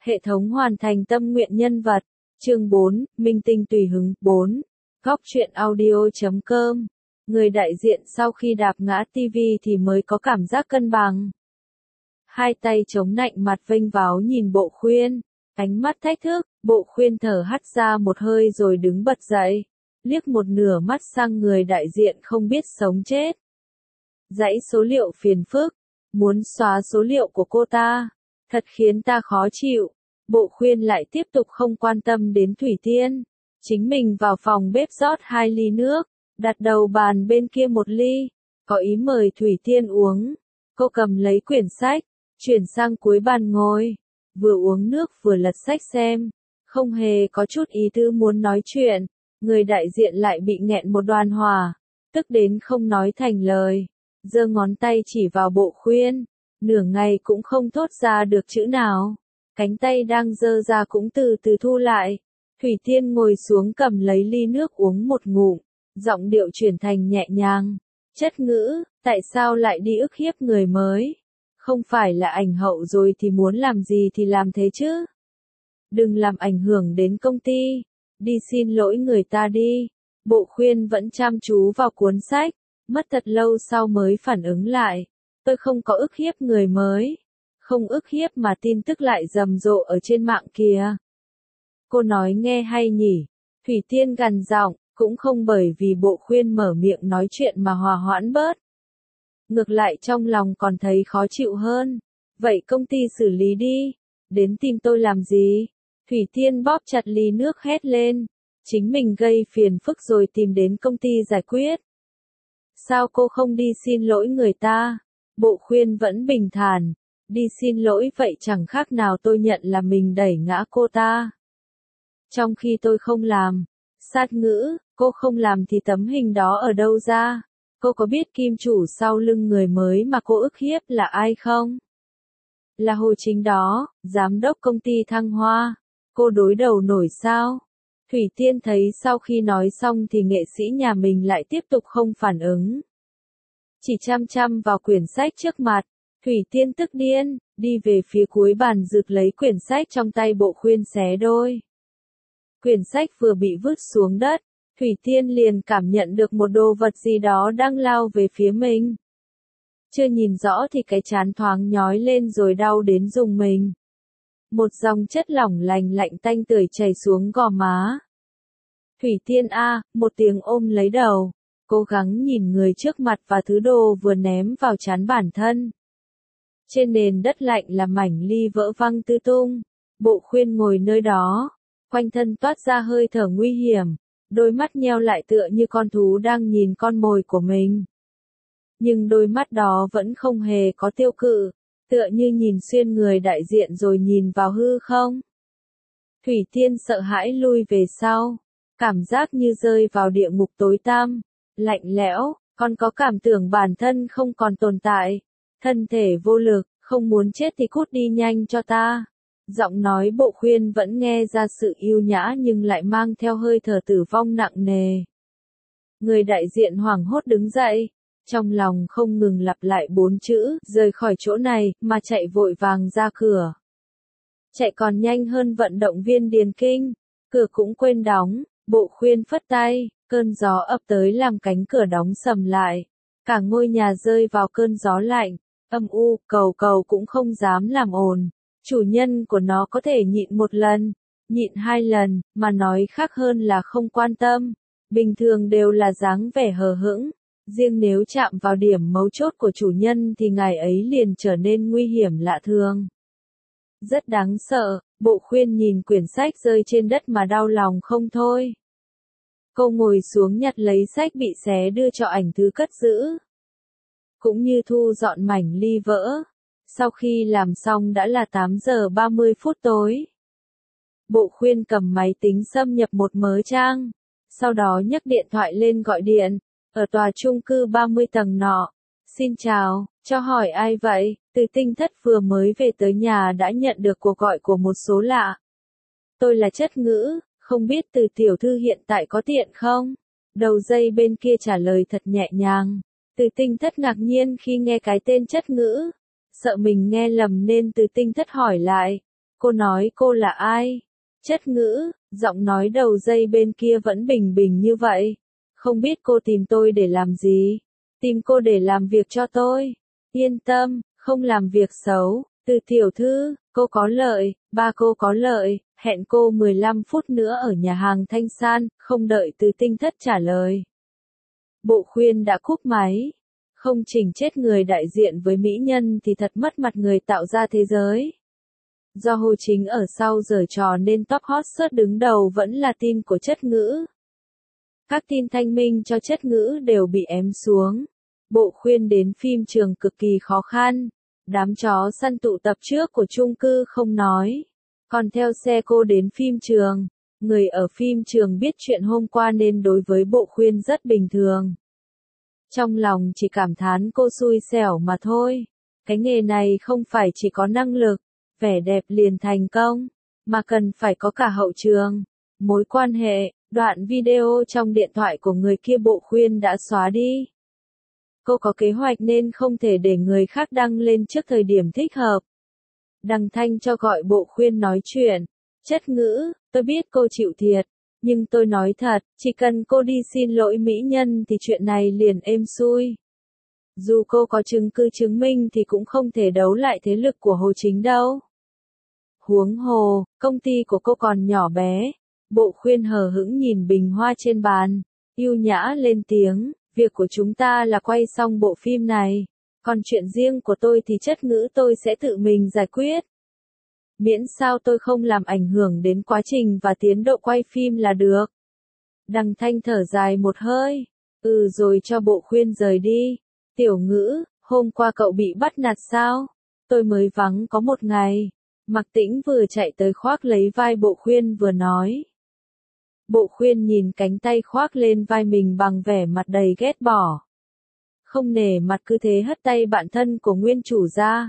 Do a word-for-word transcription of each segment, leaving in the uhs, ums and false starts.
Hệ thống hoàn thành tâm nguyện nhân vật. Chương bốn, Minh tinh tùy hứng. bốn. Góc truyện audio.com. Người đại diện sau khi đạp ngã tivi thì mới có cảm giác cân bằng. Hai tay chống nạnh mặt vênh váo nhìn Bộ Khuyên. Ánh mắt thách thức, Bộ Khuyên thở hắt ra một hơi rồi đứng bật dậy. Liếc một nửa mắt sang người đại diện không biết sống chết. Dãy số liệu phiền phức. Muốn xóa số liệu của cô ta. Thật khiến ta khó chịu. Bộ Khuyên lại tiếp tục không quan tâm đến Thủy Tiên. Chính mình vào phòng bếp rót hai ly nước. Đặt đầu bàn bên kia một ly. Có ý mời Thủy Tiên uống. Cô cầm lấy quyển sách. Chuyển sang cuối bàn ngồi. Vừa uống nước vừa lật sách xem. Không hề có chút ý tứ muốn nói chuyện. Người đại diện lại bị nghẹn một đoàn hỏa. Tức đến không nói thành lời. Giơ ngón tay chỉ vào Bộ Khuyên. Nửa ngày cũng không thốt ra được chữ nào. Cánh tay đang giơ ra cũng từ từ thu lại. Thủy Tiên ngồi xuống cầm lấy ly nước uống một ngụm. Giọng điệu chuyển thành nhẹ nhàng. Chất ngữ, tại sao lại đi ức hiếp người mới? Không phải là ảnh hậu rồi thì muốn làm gì thì làm thế chứ? Đừng làm ảnh hưởng đến công ty. Đi xin lỗi người ta đi. Bộ Khuyên vẫn chăm chú vào cuốn sách. Mất thật lâu sau mới phản ứng lại. Tôi không có ức hiếp người mới. Không ức hiếp mà tin tức lại rầm rộ ở trên mạng kìa. Cô nói nghe hay nhỉ? Thủy Tiên gằn giọng, cũng không bởi vì Bộ Khuyên mở miệng nói chuyện mà hòa hoãn bớt. Ngược lại trong lòng còn thấy khó chịu hơn. Vậy công ty xử lý đi. Đến tìm tôi làm gì? Thủy Tiên bóp chặt ly nước hét lên. Chính mình gây phiền phức rồi tìm đến công ty giải quyết. Sao cô không đi xin lỗi người ta? Bộ Khuyên vẫn bình thản. Đi xin lỗi vậy chẳng khác nào tôi nhận là mình đẩy ngã cô ta. Trong khi tôi không làm. Sát ngữ, cô không làm thì tấm hình đó ở đâu ra? Cô có biết kim chủ sau lưng người mới mà cô ức hiếp là ai không? Là Hồ Chính đó, giám đốc công ty Thăng Hoa. Cô đối đầu nổi sao? Thủy Tiên thấy sau khi nói xong thì nghệ sĩ nhà mình lại tiếp tục không phản ứng. Chỉ chăm chăm vào quyển sách trước mặt. Thủy Tiên tức điên, đi về phía cuối bàn rực lấy quyển sách trong tay Bộ Khuyên xé đôi. Quyển sách vừa bị vứt xuống đất, Thủy Tiên liền cảm nhận được một đồ vật gì đó đang lao về phía mình. Chưa nhìn rõ thì cái trán thoáng nhói lên rồi đau đến rùng mình. Một dòng chất lỏng lành lạnh tanh tưởi chảy xuống gò má. Thủy Tiên a, một tiếng ôm lấy đầu, cố gắng nhìn người trước mặt và thứ đồ vừa ném vào trán bản thân. Trên nền đất lạnh là mảnh ly vỡ văng tứ tung. Bộ Khuyên ngồi nơi đó, quanh thân toát ra hơi thở nguy hiểm, đôi mắt nheo lại tựa như con thú đang nhìn con mồi của mình. Nhưng đôi mắt đó vẫn không hề có tiêu cự, tựa như nhìn xuyên người đại diện rồi nhìn vào hư không. Thủy Tiên sợ hãi lui về sau, cảm giác như rơi vào địa ngục tối tăm, lạnh lẽo, còn có cảm tưởng bản thân không còn tồn tại, thân thể vô lực, không muốn chết thì cút đi nhanh cho ta. Giọng nói Bộ Khuyên vẫn nghe ra sự yêu nhã nhưng lại mang theo hơi thở tử vong nặng nề. Người đại diện hoảng hốt đứng dậy, trong lòng không ngừng lặp lại bốn chữ, rời khỏi chỗ này, mà chạy vội vàng ra cửa. Chạy còn nhanh hơn vận động viên điền kinh, cửa cũng quên đóng, Bộ Khuyên phất tay, cơn gió ập tới làm cánh cửa đóng sầm lại. Cả ngôi nhà rơi vào cơn gió lạnh, âm u, cầu cầu cũng không dám làm ồn. Chủ nhân của nó có thể nhịn một lần, nhịn hai lần, mà nói khác hơn là không quan tâm. Bình thường đều là dáng vẻ hờ hững, riêng nếu chạm vào điểm mấu chốt của chủ nhân thì ngài ấy liền trở nên nguy hiểm lạ thường. Rất đáng sợ, Bộ Khuyên nhìn quyển sách rơi trên đất mà đau lòng không thôi. Cô ngồi xuống nhặt lấy sách bị xé đưa cho ảnh thứ cất giữ. Cũng như thu dọn mảnh ly vỡ. Sau khi làm xong đã là tám giờ ba mươi phút tối. Bộ Khuyên cầm máy tính xâm nhập một mớ trang. Sau đó nhấc điện thoại lên gọi điện. Ở tòa chung cư ba mươi tầng nọ. Xin chào, cho hỏi ai vậy? Từ Tinh Thất vừa mới về tới nhà đã nhận được cuộc gọi của một số lạ. Tôi là Chất Ngữ, không biết Từ tiểu thư hiện tại có tiện không? Đầu dây bên kia trả lời thật nhẹ nhàng. Từ Tinh Thất ngạc nhiên khi nghe cái tên Chất Ngữ. Sợ mình nghe lầm nên Từ Tinh Thất hỏi lại. Cô nói cô là ai? Chất Ngữ, giọng nói đầu dây bên kia vẫn bình bình như vậy. Không biết cô tìm tôi để làm gì? Tìm cô để làm việc cho tôi. Yên tâm, không làm việc xấu. Từ tiểu thư, cô có lợi, ba cô có lợi, hẹn cô mười lăm phút nữa ở nhà hàng Thanh San, không đợi Từ Tinh Thất trả lời. Bộ Khuyên đã cúp máy. Không chỉnh chết người đại diện với mỹ nhân thì thật mất mặt người tạo ra thế giới. Do Hồ Chính ở sau giở trò nên top hot search đứng đầu vẫn là tin của Chất Ngữ. Các tin thanh minh cho Chất Ngữ đều bị ém xuống. Bộ Khuyên đến phim trường cực kỳ khó khăn. Đám chó săn tụ tập trước của chung cư không nói. Còn theo xe cô đến phim trường. Người ở phim trường biết chuyện hôm qua nên đối với Bộ Khuyên rất bình thường. Trong lòng chỉ cảm thán cô xui xẻo mà thôi. Cái nghề này không phải chỉ có năng lực, vẻ đẹp liền thành công, mà cần phải có cả hậu trường, mối quan hệ. Đoạn video trong điện thoại của người kia Bộ Khuyên đã xóa đi. Cô có kế hoạch nên không thể để người khác đăng lên trước thời điểm thích hợp. Đằng Thanh cho gọi Bộ Khuyên nói chuyện. Chất Ngữ, tôi biết cô chịu thiệt, nhưng tôi nói thật, chỉ cần cô đi xin lỗi mỹ nhân thì chuyện này liền êm xuôi. Dù cô có chứng cứ chứng minh thì cũng không thể đấu lại thế lực của Hồ Chính đâu. Huống hồ, công ty của cô còn nhỏ bé. Bộ Khuyên hờ hững nhìn bình hoa trên bàn, yêu nhã lên tiếng, việc của chúng ta là quay xong bộ phim này, còn chuyện riêng của tôi thì Chất Ngữ tôi sẽ tự mình giải quyết. Miễn sao tôi không làm ảnh hưởng đến quá trình và tiến độ quay phim là được. Đằng Thanh thở dài một hơi, ừ rồi cho Bộ Khuyên rời đi. Tiểu Ngữ, hôm qua cậu bị bắt nạt sao? Tôi mới vắng có một ngày. Mạc Tĩnh vừa chạy tới khoác lấy vai Bộ Khuyên vừa nói. Bộ Khuyên nhìn cánh tay khoác lên vai mình bằng vẻ mặt đầy ghét bỏ. Không nể mặt cứ thế hất tay bạn thân của nguyên chủ ra.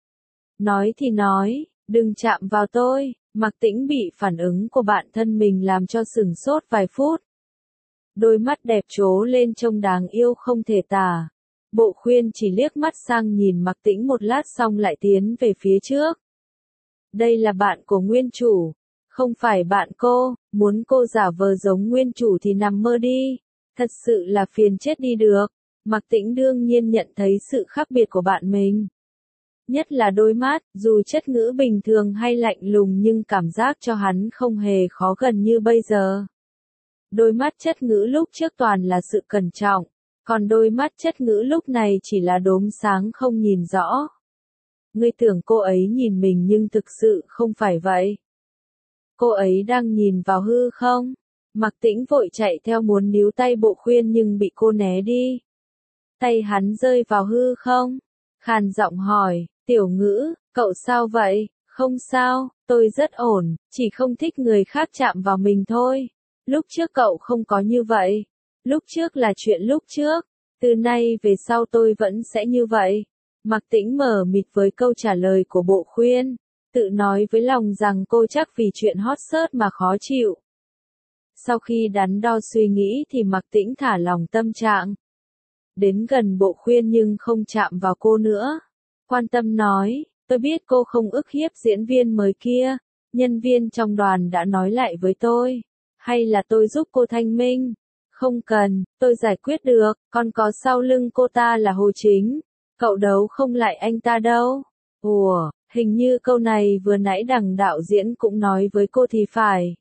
Nói thì nói, đừng chạm vào tôi. Mạc Tĩnh bị phản ứng của bạn thân mình làm cho sửng sốt vài phút. Đôi mắt đẹp trố lên trông đáng yêu không thể tả. Bộ Khuyên chỉ liếc mắt sang nhìn Mạc Tĩnh một lát xong lại tiến về phía trước. Đây là bạn của nguyên chủ, không phải bạn cô, muốn cô giả vờ giống nguyên chủ thì nằm mơ đi. Thật sự là phiền chết đi được. Mạc Tĩnh đương nhiên nhận thấy sự khác biệt của bạn mình. Nhất là đôi mắt, dù Chất Ngữ bình thường hay lạnh lùng nhưng cảm giác cho hắn không hề khó gần như bây giờ. Đôi mắt Chất Ngữ lúc trước toàn là sự cẩn trọng, còn đôi mắt Chất Ngữ lúc này chỉ là đốm sáng không nhìn rõ. Ngươi tưởng cô ấy nhìn mình nhưng thực sự không phải vậy. Cô ấy đang nhìn vào hư không? Mạc Tĩnh vội chạy theo muốn níu tay Bộ Khuyên nhưng bị cô né đi. Tay hắn rơi vào hư không? Khàn giọng hỏi, Tiểu Ngữ, cậu sao vậy? Không sao, tôi rất ổn, chỉ không thích người khác chạm vào mình thôi. Lúc trước cậu không có như vậy. Lúc trước là chuyện lúc trước. Từ nay về sau tôi vẫn sẽ như vậy. Mạc Tĩnh mờ mịt với câu trả lời của Bộ Khuyên. Tự nói với lòng rằng cô chắc vì chuyện hot search mà khó chịu. Sau khi đắn đo suy nghĩ thì Mạc Tĩnh thả lòng tâm trạng. Đến gần Bộ Khuyên nhưng không chạm vào cô nữa. Quan tâm nói, tôi biết cô không ức hiếp diễn viên mới kia. Nhân viên trong đoàn đã nói lại với tôi. Hay là tôi giúp cô thanh minh? Không cần, tôi giải quyết được, còn có sau lưng cô ta là Hồ Chính. Cậu đấu không lại anh ta đâu. Ủa, hình như câu này vừa nãy đằng đạo diễn cũng nói với cô thì phải.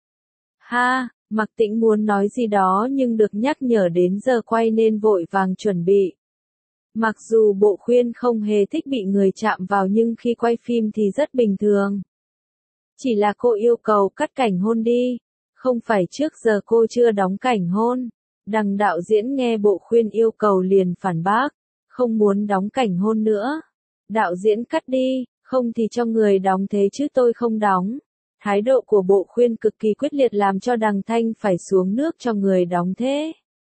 Ha, Mạc Tĩnh muốn nói gì đó nhưng được nhắc nhở đến giờ quay nên vội vàng chuẩn bị. Mặc dù Bộ Khuyên không hề thích bị người chạm vào nhưng khi quay phim thì rất bình thường. Chỉ là cô yêu cầu cắt cảnh hôn đi. Không phải trước giờ cô chưa đóng cảnh hôn. Đằng đạo diễn nghe Bộ Khuyên yêu cầu liền phản bác. Không muốn đóng cảnh hôn nữa. Đạo diễn cắt đi, không thì cho người đóng thế chứ tôi không đóng. Thái độ của Bộ Khuyên cực kỳ quyết liệt làm cho Đằng Thanh phải xuống nước cho người đóng thế.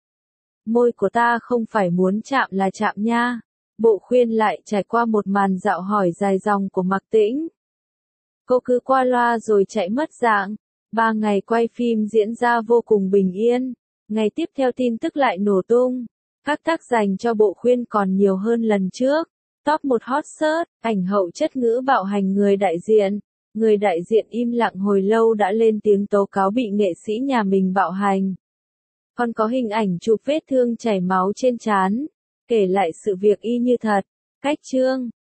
Môi của ta không phải muốn chạm là chạm nha. Bộ Khuyên lại trải qua một màn dạo hỏi dài dòng của Mạc Tĩnh. Cô cứ qua loa rồi chạy mất dạng. Ba ngày quay phim diễn ra vô cùng bình yên. Ngày tiếp theo tin tức lại nổ tung. Các tác dành cho Bộ Khuyên còn nhiều hơn lần trước. Top một hot search, ảnh hậu Chất Ngữ bạo hành người đại diện. Người đại diện im lặng hồi lâu đã lên tiếng tố cáo bị nghệ sĩ nhà mình bạo hành. Còn có hình ảnh chụp vết thương chảy máu trên trán, kể lại sự việc y như thật. Cách chương